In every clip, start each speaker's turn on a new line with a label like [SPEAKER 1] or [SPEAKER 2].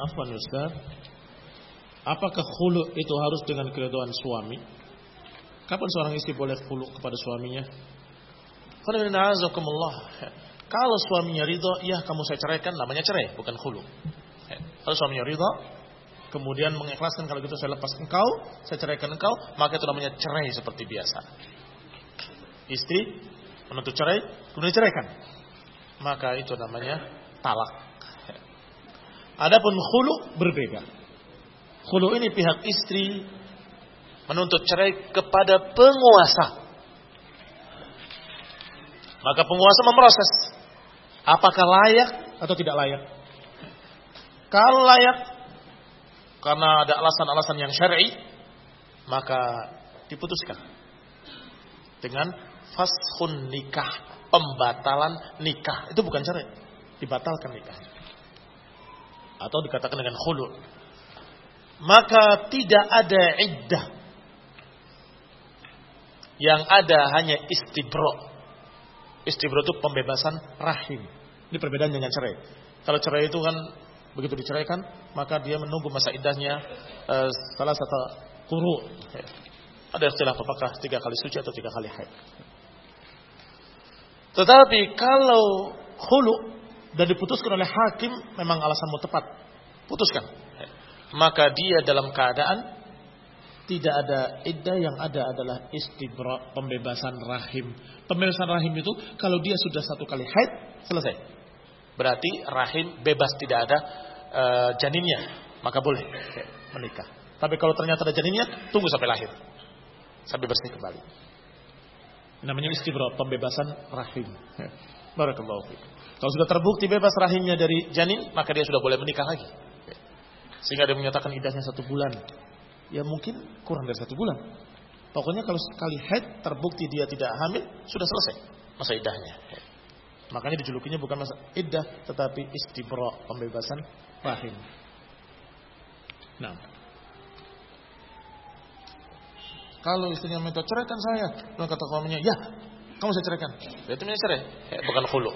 [SPEAKER 1] Afwan Ustaz, apakah khulu itu harus dengan keridhaan suami? Kapan seorang istri boleh khulu kepada suaminya? Kalau suaminya ridho, ya kamu saya ceraikan, namanya cerai, bukan khulu. Kalau suaminya ridho, kemudian mengikhlaskan, kalau gitu saya lepas engkau, saya ceraikan engkau, maka itu namanya cerai seperti biasa. Istri menuntut cerai, kemudian ceraikan, maka itu namanya talak. Adapun khulu berbeda. Khulu ini pihak istri menuntut cerai kepada penguasa. Maka penguasa memproses apakah layak atau tidak layak. Kalau layak karena ada alasan-alasan yang syar'i, maka diputuskan dengan fashun nikah, pembatalan nikah. Itu bukan cerai, dibatalkan nikah. Atau dikatakan dengan khulu. Maka tidak ada iddah. Yang ada hanya istibro. Istibro itu pembebasan rahim. Ini perbedaan dengan cerai. Kalau cerai itu kan begitu diceraikan, maka dia menunggu masa iddahnya salah satu quru. Ada istilah apakah 3 kali suci atau 3 kali haid. Tetapi kalau khulu dan diputuskan oleh hakim, memang alasanmu tepat, putuskan, maka dia dalam keadaan tidak ada iddah, yang ada adalah istibra, pembebasan rahim. Pembebasan rahim itu kalau dia sudah 1 kali haid, selesai. Berarti rahim bebas, tidak ada janinnya, maka boleh menikah. Tapi kalau ternyata ada janinnya, tunggu sampai lahir, sampai bersih kembali. Namanya istibra, pembebasan rahim. Barakallahu fiik. Kalau sudah terbukti bebas rahimnya dari janin, maka dia sudah boleh menikah lagi. Sehingga dia menyatakan iddahnya 1 bulan. Ya mungkin kurang dari 1 bulan. Pokoknya kalau sekali haid terbukti dia tidak hamil, sudah selesai masa iddahnya. Makanya dijulukinya bukan masa iddah, tetapi istibra, pembebasan rahim. Nah, kalau istrinya minta ceraikan saya, dan kata suaminya, ya kamu saya ceraikan, itu namanya cerai, bukan khulu.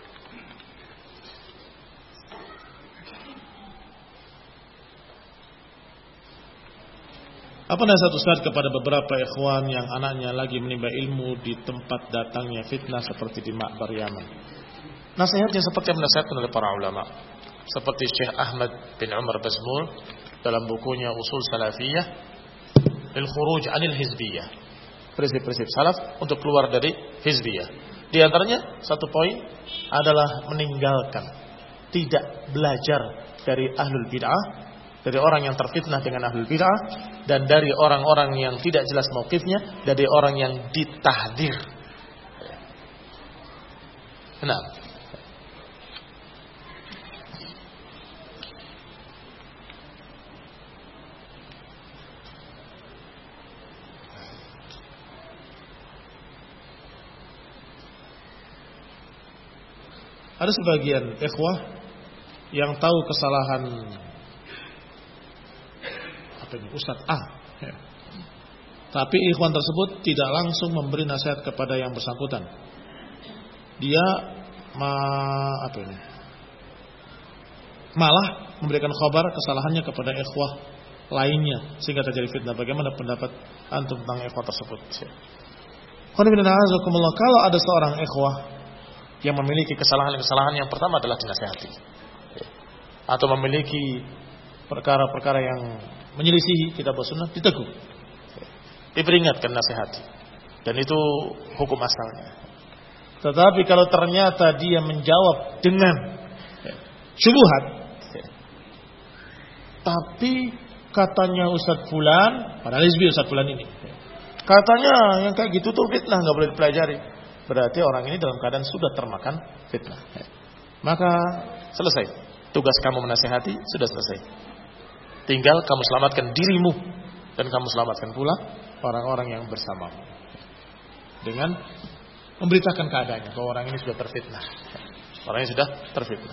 [SPEAKER 1] Apa nasihat Ustaz kepada beberapa ikhwan yang anaknya lagi menimba ilmu di tempat datangnya fitnah seperti di Ma'bar Yaman? Nasihatnya seperti yang dinasihatkan oleh para ulama, seperti Syekh Ahmad bin Umar Bazmul dalam bukunya Usul Salafiyah lil Khuruj 'anil Hizbiyah, prinsip-prinsip salaf untuk keluar dari hizbiyah. Di antaranya 1 poin adalah meninggalkan, tidak belajar dari ahlul bid'ah, dari orang yang terfitnah dengan ahlul bid'ah, dan dari orang-orang yang tidak jelas mauqifnya, dari orang yang ditahdir. Nah, ada sebagian ikhwah yang tahu kesalahan Ustadz A, ya. Tapi ikhwan tersebut tidak langsung memberi nasihat kepada yang bersangkutan. Dia malah memberikan kabar kesalahannya kepada ikhwah lainnya, sehingga terjadi fitnah. Bagaimana pendapat antum tentang ikhwah tersebut? Kalau ada seorang ikhwah yang memiliki kesalahan-kesalahan, yang pertama adalah dinasihati, atau memiliki perkara-perkara yang menyelisihi kitab sunnah, ditegur, diperingatkan, nasihati, dan itu hukum asalnya. Tetapi kalau ternyata dia menjawab dengan syubhat, tapi katanya Ustadz Fulan, padahal hizbi Ustadz Fulan ini, katanya yang kayak gitu tuh fitnah, nggak boleh dipelajari, berarti orang ini dalam keadaan sudah termakan fitnah. Maka selesai tugas kamu menasihati, sudah selesai. Tinggal kamu selamatkan dirimu, dan kamu selamatkan pula orang-orang yang bersamamu dengan memberitakan keadaannya bahwa orang ini sudah terfitnah. Orang ini sudah terfitnah.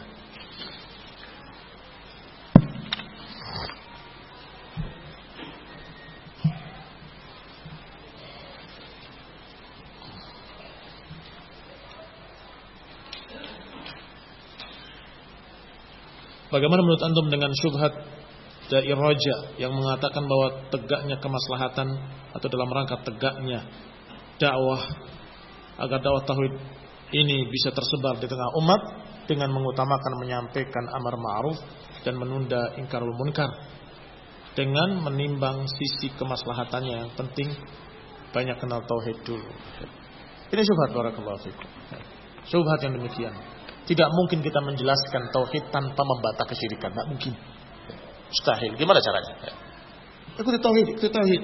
[SPEAKER 1] Bagaimana menurut antum dengan syubhat dari Raja yang mengatakan bahwa tegaknya kemaslahatan atau dalam rangka tegaknya dakwah agar dakwah tauhid ini bisa tersebar di tengah umat dengan mengutamakan menyampaikan amar ma'ruf dan menunda ingkarul munkar dengan menimbang sisi kemaslahatannya yang penting banyak kenal tauhid dulu. Ini syubhat barakallahu fikum. Syubhat yang demikian. Tidak mungkin kita menjelaskan tauhid tanpa membantah kesyirikan, tidak mungkin. Mustahil. Gimana caranya? Ikuti tauhid, ikuti tauhid.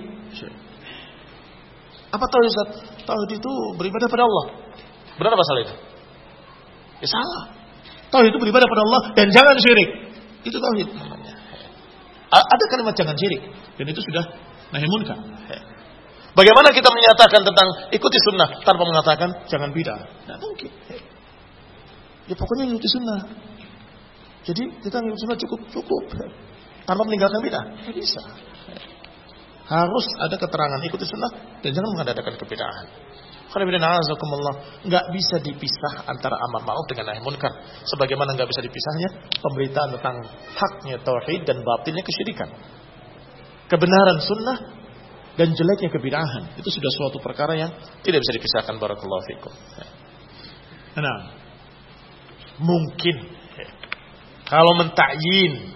[SPEAKER 1] Apa tauhid? Tauhid itu beribadah pada Allah. Benar apa salah itu? Ya salah. Tauhid itu beribadah pada Allah dan jangan syirik. Itu tauhid namanya. Ada kalimat jangan syirik dan itu sudah nahi munkar. Bagaimana kita menyatakan tentang ikuti sunnah tanpa mengatakan jangan bid'ah? Tidak mungkin. Ya pokoknya ikuti sunnah. Jadi kita ikuti sunnah cukup tanpa meninggalkan bid'ah. Tidak bisa. Harus ada keterangan ikuti sunnah dan jangan mengadakan kebid'ahan. Nggak bisa dipisah antara amar ma'ruf dengan nahi munkar. Sebagaimana nggak bisa dipisahnya pemberitaan tentang haknya tauhid dan batilnya kesyirikan. Kebenaran sunnah dan jeleknya kebid'ahan itu sudah suatu perkara yang tidak bisa dipisahkan. Barakallahu fikum. Nah, mungkin kalau mentakyin,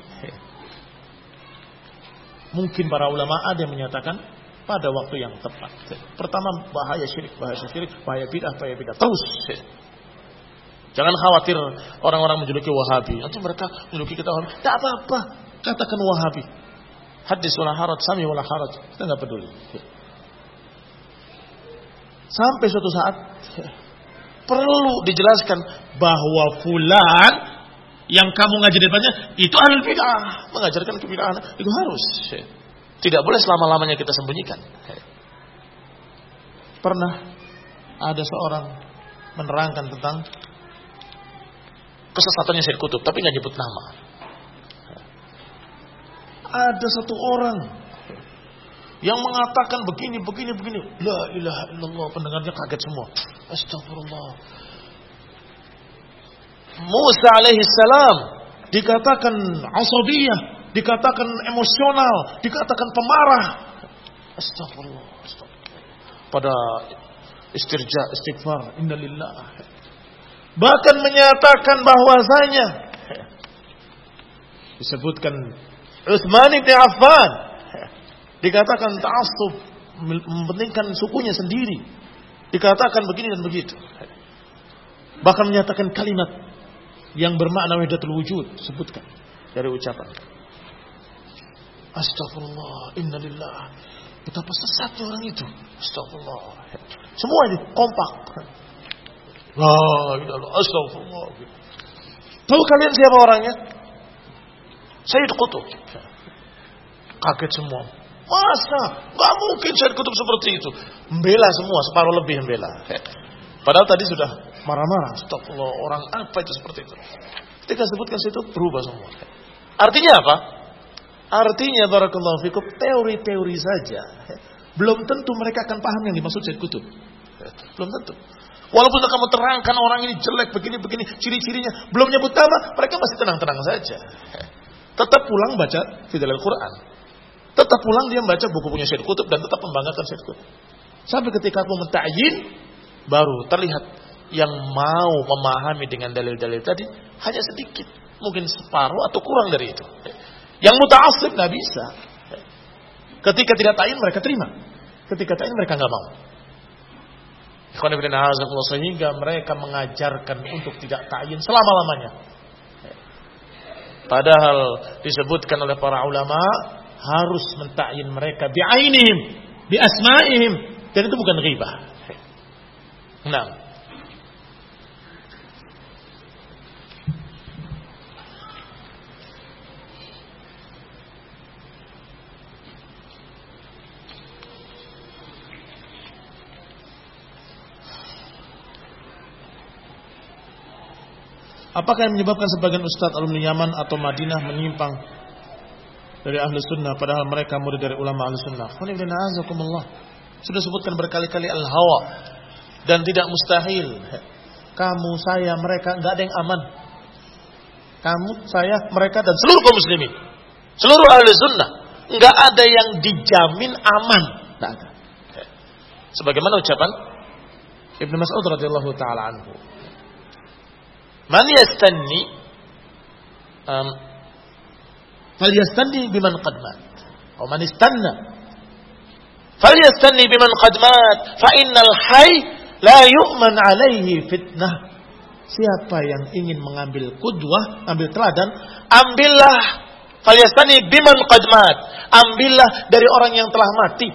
[SPEAKER 1] mungkin para ulama ada yang menyatakan pada waktu yang tepat. Pertama bahaya syirik, bahaya bid'ah terus. Jangan khawatir orang-orang menjuluki Wahabi. Nanti mereka menjuluki kita Wahabi. Tak apa-apa, katakan Wahabi. Hadis wala haraj, sami wala haraj. Kita enggak peduli. Sampai suatu saat perlu dijelaskan bahwa fulan yang kamu ngajar depannya itu ahlul bid'ah, mengajarkan kebid'ahan. Itu harus. Tidak boleh selama-lamanya kita sembunyikan. Pernah ada seorang menerangkan tentang kesesatannya Syed Qutb, tapi nggak nyebut nama. Ada satu orang yang mengatakan begini. La ilaha illallah, pendengarnya kaget semua. Astagfirullah. Musa alaihi salam dikatakan asabiyah, dikatakan emosional, dikatakan pemarah. Astagfirullah. Pada istirja, istighfar, innalillah. Bahkan menyatakan bahwasanya disebutkan Utsman bin Affan dikatakan ta'assub, mementingkan sukunya sendiri. Dikatakan begini dan begitu. Bahkan menyatakan kalimat yang bermakna wahdatul wujud, sebutkan dari ucapan. Astagfirullah, innalillah. Betapa sesatnya orang itu. Astagfirullah. Semua ini kompak. La ilaha, astagfirullah. Tahu kalian siapa orangnya? Syed Qutb. Kaget semua. Masa? Gak mungkin Syed Qutb seperti itu. Membela semua, separuh lebih membela. Padahal tadi sudah marah-marah. Astagfirullah, orang apa itu seperti itu? Ketika sebutkan situ berubah semua. Artinya apa? Artinya barakallahu fikum, teori-teori saja. Belum tentu mereka akan paham yang dimaksud Syed Qutb. Belum tentu. Walaupun kamu terangkan orang ini jelek begini, ciri-cirinya, belum nyebut nama, mereka masih tenang-tenang saja. Tetap pulang baca Fidalil Quran. Tetap pulang dia membaca buku punya Syed Qutb dan tetap membanggakan Syed Qutb. Sampai ketika aku mentakyin, baru terlihat yang mau memahami dengan dalil-dalil tadi hanya sedikit, mungkin separuh atau kurang dari itu. Yang muta'assib nggak bisa. Ketika tidak tayin mereka terima, ketika tayin mereka nggak mau. Sehingga mereka mengajarkan untuk tidak tayin selama-lamanya. Padahal disebutkan oleh para ulama harus mentayin mereka bi'ainihim, bi asma'ihim, dan itu bukan ghibah. Nah, apakah yang menyebabkan sebagian ustadz alumni Yaman atau Madinah menyimpang dari ahli sunnah padahal mereka murid dari ulama ahli sunnah? Sudah sebutkan berkali-kali al-hawa. Dan tidak mustahil kamu, saya, mereka nggak ada yang aman. Kamu, saya, mereka dan seluruh kaum muslimin. Seluruh ahli sunnah. Enggak ada yang dijamin aman. Enggak ada. Sebagaimana ucapan Ibnu Mas'ud radhiyallahu taala anhu. Man yastanni falyastanni biman qad mat. Atau man istanna falyastanni biman qad mat fa innal hayy la yu'man alaihi fitnah. Siapa yang ingin mengambil qudwah, ambil teladan, ambillah falyastanni biman qad mat. Ambillah dari orang yang telah mati.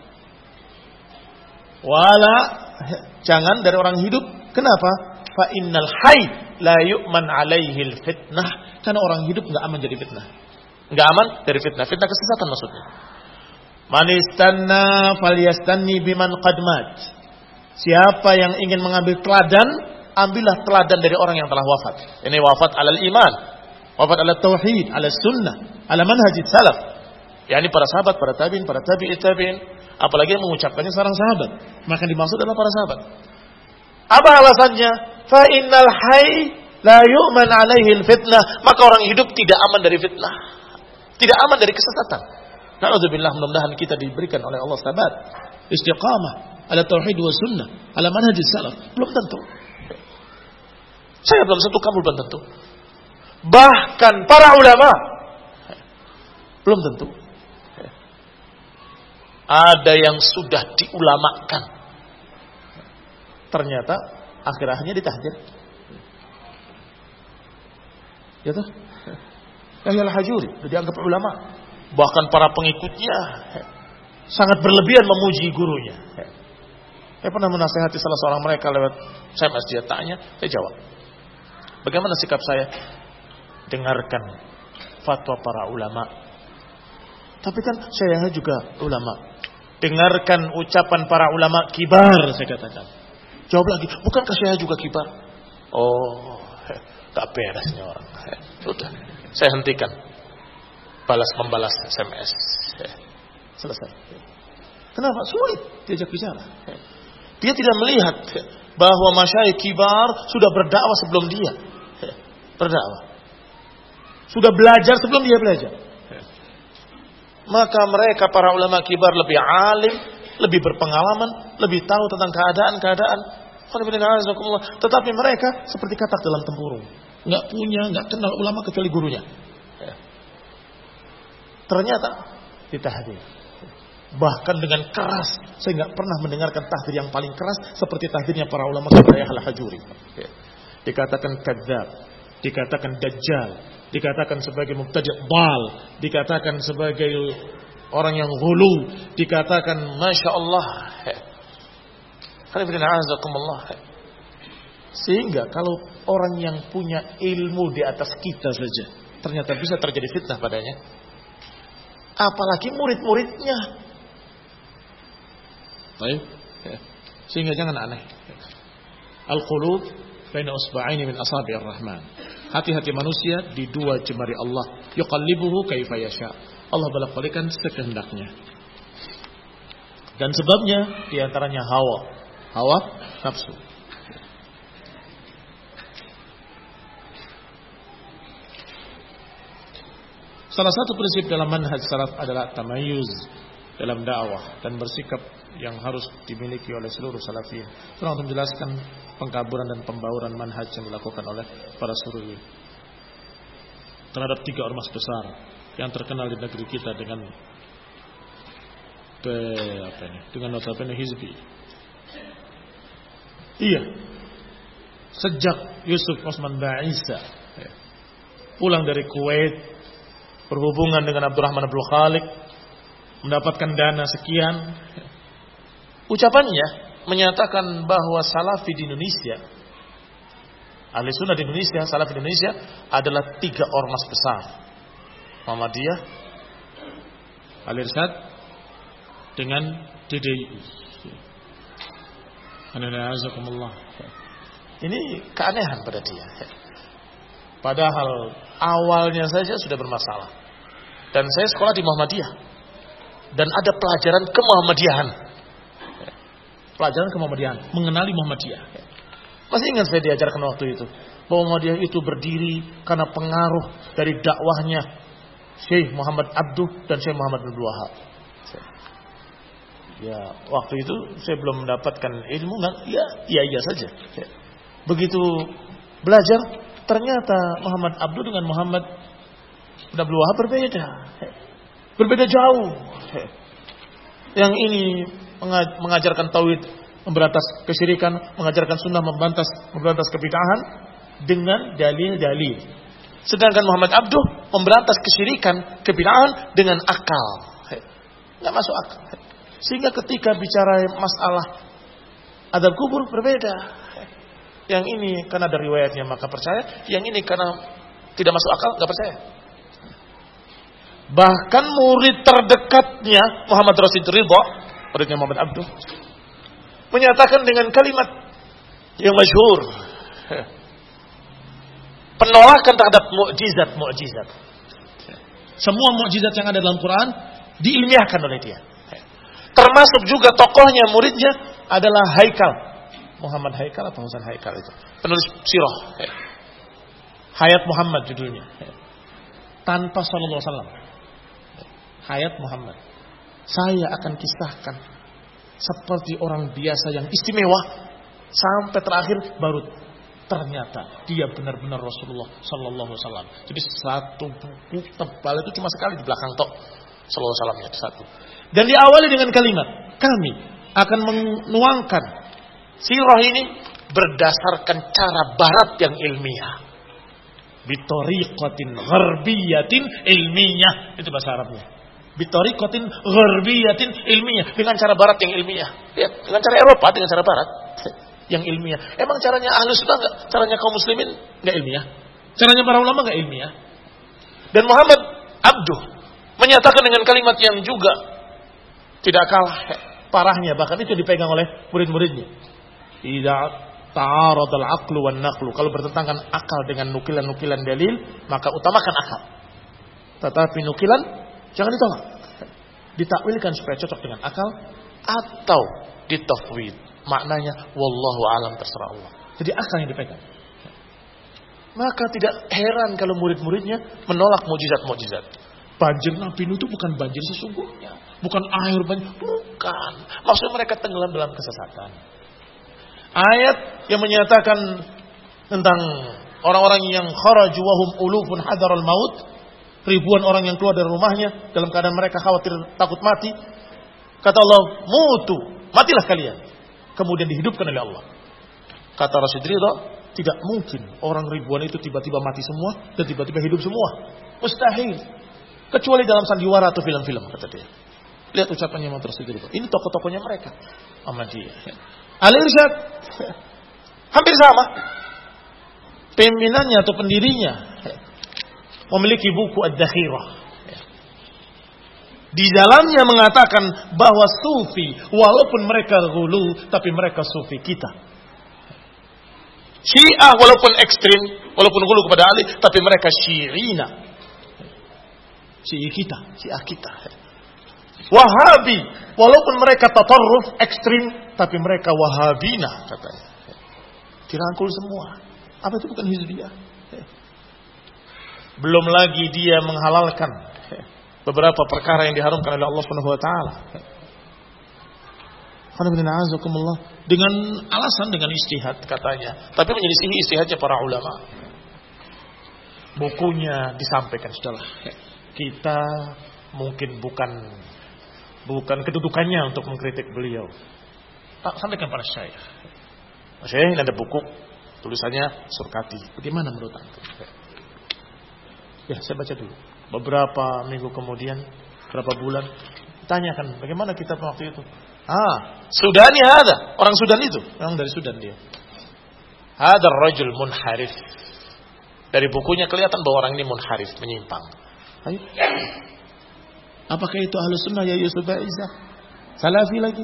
[SPEAKER 1] Wala, jangan dari orang hidup. Kenapa? Fa innal hayy la yu'man alaihi fitnah. Karena orang hidup enggak aman dari fitnah. Enggak aman dari fitnah. Fitnah kesesatan maksudnya. Man istanna falyastanni biman qad mat. Siapa yang ingin mengambil teladan, ambillah teladan dari orang yang telah wafat. Ini wafat alal iman, wafat alal tauhid, alal sunnah, ala manhajid salaf. Yani para sahabat, para tabi'in, para tabi'it tabi'in, apalagi yang mengucapkannya seorang sahabat. Maka dimaksud adalah para sahabat. Apa alasannya? Fa innal hayy la yu'man alaihi fitnah. Maka orang hidup tidak aman dari fitnah. Tidak aman dari kesesatan. Na'udzubillah, mudah-mudahan kita diberikan oleh Allah sabat, istiqamah ala tauhid wa sunnah, ala manhajis salaf. Belum tentu. Saya belum tentu, kamu belum tentu. Bahkan para ulama belum tentu. Ada yang sudah diulamakan, ternyata akhirnya ditahdir. Ya toh? Yahya al-Hajuri dianggap ulama. Bahkan para pengikutnya sangat berlebihan memuji gurunya. Saya pernah menasihati salah seorang mereka lewat SMS, dia tanya, saya jawab. Bagaimana sikap saya? Dengarkan fatwa para ulama. Tapi kan saya juga ulama. Dengarkan ucapan para ulama kibar, saya katakan. Jawab lagi, bukankah saya juga kibar? Oh, tak beresnya orang. Sudah, saya hentikan membalas SMS. Selesai. Kenapa? Sulit diajak bicara. Dia tidak melihat bahwa masyayikh kibar sudah berdakwah sebelum dia berdakwah. Sudah belajar sebelum dia belajar. Maka mereka para ulama kibar lebih alim, lebih berpengalaman, lebih tahu tentang keadaan-keadaan. Tetapi mereka seperti katak dalam tempurung. Enggak kenal ulama kecuali gurunya. Ternyata ditahdir. Bahkan dengan keras. Saya enggak pernah mendengarkan tahdir yang paling keras seperti tahdirnya para ulama seperti Yahya al-Hajuri. Dikatakan kadzdzab, dikatakan dajjal, dikatakan sebagai mubtadi' dhal, dikatakan sebagai orang yang ghulu, dikatakan masya Allah. Sehingga kalau orang yang punya ilmu di atas kita saja ternyata bisa terjadi fitnah padanya, apalagi murid-muridnya. Baik. Sehingga jangan aneh. Al-qulub baina usba'aini min asabi'ir rahman. Hati-hati manusia di dua jemari Allah. Yuqallibuhu kaifa yasha. Allah bolak-balikan sekehendaknya. Dan sebabnya di antaranya hawa nafsu. Salah satu prinsip dalam manhaj salaf adalah tamayyuz dalam dakwah dan bersikap yang harus dimiliki oleh seluruh salafiyyin. Setelah menjelaskan pengkaburan dan pembauran manhaj yang dilakukan oleh para sururi terhadap 3 ormas besar yang terkenal di negeri kita dengan notabene hizbi. Iya. Sejak Yusuf Osman Ba'isa pulang dari Kuwait, berhubungan dengan Abdurrahman Abdul Khaliq, mendapatkan dana sekian, ucapannya menyatakan bahwa salafi di Indonesia, ahli sunnah di Indonesia, salafi di Indonesia adalah 3 ormas besar: Muhammadiyah, Al-Irsyad, dengan DDI. Ini keanehan pada dia. Padahal awalnya saja sudah bermasalah. Dan saya sekolah di Muhammadiyah. Dan ada pelajaran kemuhammadiyahan. Pelajaran kemuhammadiyahan. Mengenali Muhammadiyah. Masih ingat saya diajarkan waktu itu. bahwa Muhammadiyah itu berdiri karena pengaruh dari dakwahnya Syekh Muhammad Abduh dan Syekh Muhammad Abdul Wahab. Ya, waktu itu saya belum mendapatkan ilmu, iya saja. Begitu belajar, ternyata Muhammad Abduh dengan Muhammad Abdul Wahab berbeda jauh. Yang ini mengajarkan tauhid, memberantas kesyirikan, mengajarkan sunnah, memberantas kebid'ahan dengan dalil-dalil. Sedangkan Muhammad Abduh memberantas kesyirikan, kebid'ahan dengan akal. Nggak masuk akal. Sehingga ketika bicara masalah adab kubur berbeda. Yang ini karena ada riwayatnya maka percaya, yang ini karena tidak masuk akal nggak percaya. Bahkan murid terdekatnya Muhammad Rasid Ridha, muridnya Muhammad Abduh, menyatakan dengan kalimat yang masyhur, penolakan terhadap mukjizat. Semua mukjizat yang ada dalam Quran diilmiahkan oleh dia. Termasuk juga tokohnya, muridnya adalah Haikal. Muhammad Haikal atau Hasan Haikal itu. Penulis sirah. Hayat Muhammad judulnya. Tanpa sallallahu alaihi wasallam. Hayat Muhammad. Saya akan kisahkan seperti orang biasa yang istimewa sampai terakhir baru ternyata dia benar-benar Rasulullah sallallahu alaihi wasallam. Jadi satu buku tebal itu cuma sekali di belakang tok sallallahu alaihi wasallamnya satu. Dan diawali dengan kalimat, kami akan menuangkan sirah ini berdasarkan cara barat yang ilmiah. Bitoriqatin gharbiyatin ilmiah. Itu bahasa Arabnya. Bitoriqatin gharbiyatin ilmiah. Dengan cara barat yang ilmiah. Ya, dengan cara Eropa, dengan cara barat yang ilmiah. Emang caranya Ahlus Sunnah enggak? Caranya kaum muslimin enggak ilmiah? Caranya para ulama enggak ilmiah? Dan Muhammad Abduh menyatakan dengan kalimat yang juga tidak kalah parahnya, bahkan itu dipegang oleh murid-muridnya. Idza ta'aradal aqlu wan naqlu, kalau bertentangan akal dengan nukilan-nukilan dalil, maka utamakan akal. Tetapi nukilan jangan ditolak. Ditakwilkan supaya cocok dengan akal atau ditafwid. Maknanya wallahu alam, terserah Allah. Jadi akal yang dipegang. Maka tidak heran kalau murid-muridnya menolak mukjizat-mukjizat. Banjir Nabi Nuh itu bukan banjir sesungguhnya. Bukan air banjir. Bukan. Maksudnya mereka tenggelam dalam kesesatan. Ayat yang menyatakan tentang orang-orang yang kharaju wahum ulufun hadaral maut. Ribuan orang yang keluar dari rumahnya dalam keadaan mereka khawatir takut mati. Kata Allah, mutu. Matilah kalian. Kemudian dihidupkan oleh Allah. Kata Rasid Ridha, tidak mungkin orang ribuan itu tiba-tiba mati semua dan tiba-tiba hidup semua. Mustahil. Kecuali dalam sandiwara atau film-film, kata dia. Lihat ucapannya Muhammad Rasid Ridha. Ini tokoh-tokohnya mereka. Ahmadiyah. Al-Irsyad. Hampir sama. Pimpinannya atau pendirinya memiliki buku Ad-Dakhirah. Di dalamnya mengatakan bahwa sufi, walaupun mereka ghulu, tapi mereka sufi kita. Syiah walaupun ekstrim, walaupun ghulu kepada Ali, tapi mereka syi'ina. Syiah kita. Wahabi, walaupun mereka tatarruf ekstrim, tapi mereka wahabina katanya. Dirangkul semua. Apa itu bukan hizbiyah? Belum lagi dia menghalalkan beberapa perkara yang diharamkan oleh Allah Subhanahu wa taala. Dengan alasan dengan ijtihad katanya. Tapi menyelisihi ijtihadnya para ulama. Bukunya disampaikan sudahlah. Kita mungkin bukan kedudukannya untuk mengkritik beliau. Tak sampaikan pada Syekh. Syekh, ini ada buku tulisannya Surkati. Bagaimana menurut Anda? Ya, saya baca dulu. Beberapa minggu kemudian, berapa bulan, tanyakan bagaimana kitab waktu itu. Sudani ada, orang Sudan itu, orang dari Sudan dia. Ada rajul munharif. Dari bukunya kelihatan bahwa orang ini munharif, menyimpang. Ayo. Apakah itu Ahlus Sunnah ya Yusuf Izzah? Salafi lagi.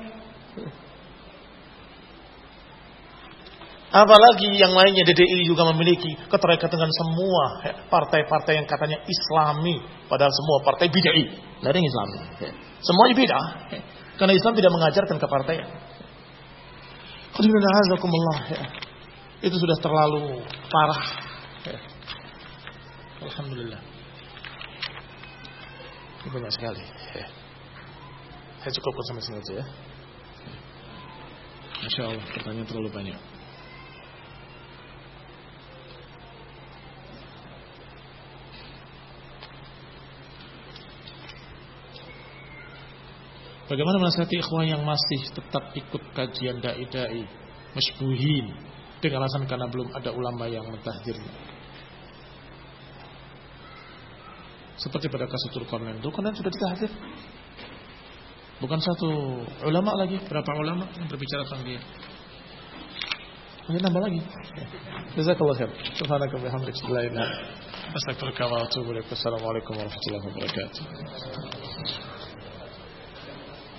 [SPEAKER 1] Apalagi yang lainnya, DDI juga memiliki keterkaitan dengan semua partai-partai yang katanya Islami, padahal semua partai bid'ah. Tidak ada yang Islami. Semuanya bid'ah. Karena Islam tidak mengajarkan kepartaian. itu sudah terlalu parah. Ya. Alhamdulillah. Ini banyak sekali. Ya. Saya cukupkan sampai sini aja ya. Masya Allah, pertanyaan terlalu banyak. Bagaimana menasihati ikhwah yang masih tetap ikut kajian dai-dai masybuhin dengan alasan karena belum ada ulama yang mentahdirnya? Seperti pada kasus Dzulqarnain. Dzulqarnain sudah ditahdir. Bukan satu ulama lagi, berapa ulama yang berbicara tentang dia. Masih nambah lagi. Jazakallahu khair. Subhanaka wa bihamdika la ilaha illa anta astaghfiruka wa atubu ilaik. Assalamualaikum warahmatullahi wabarakatuh.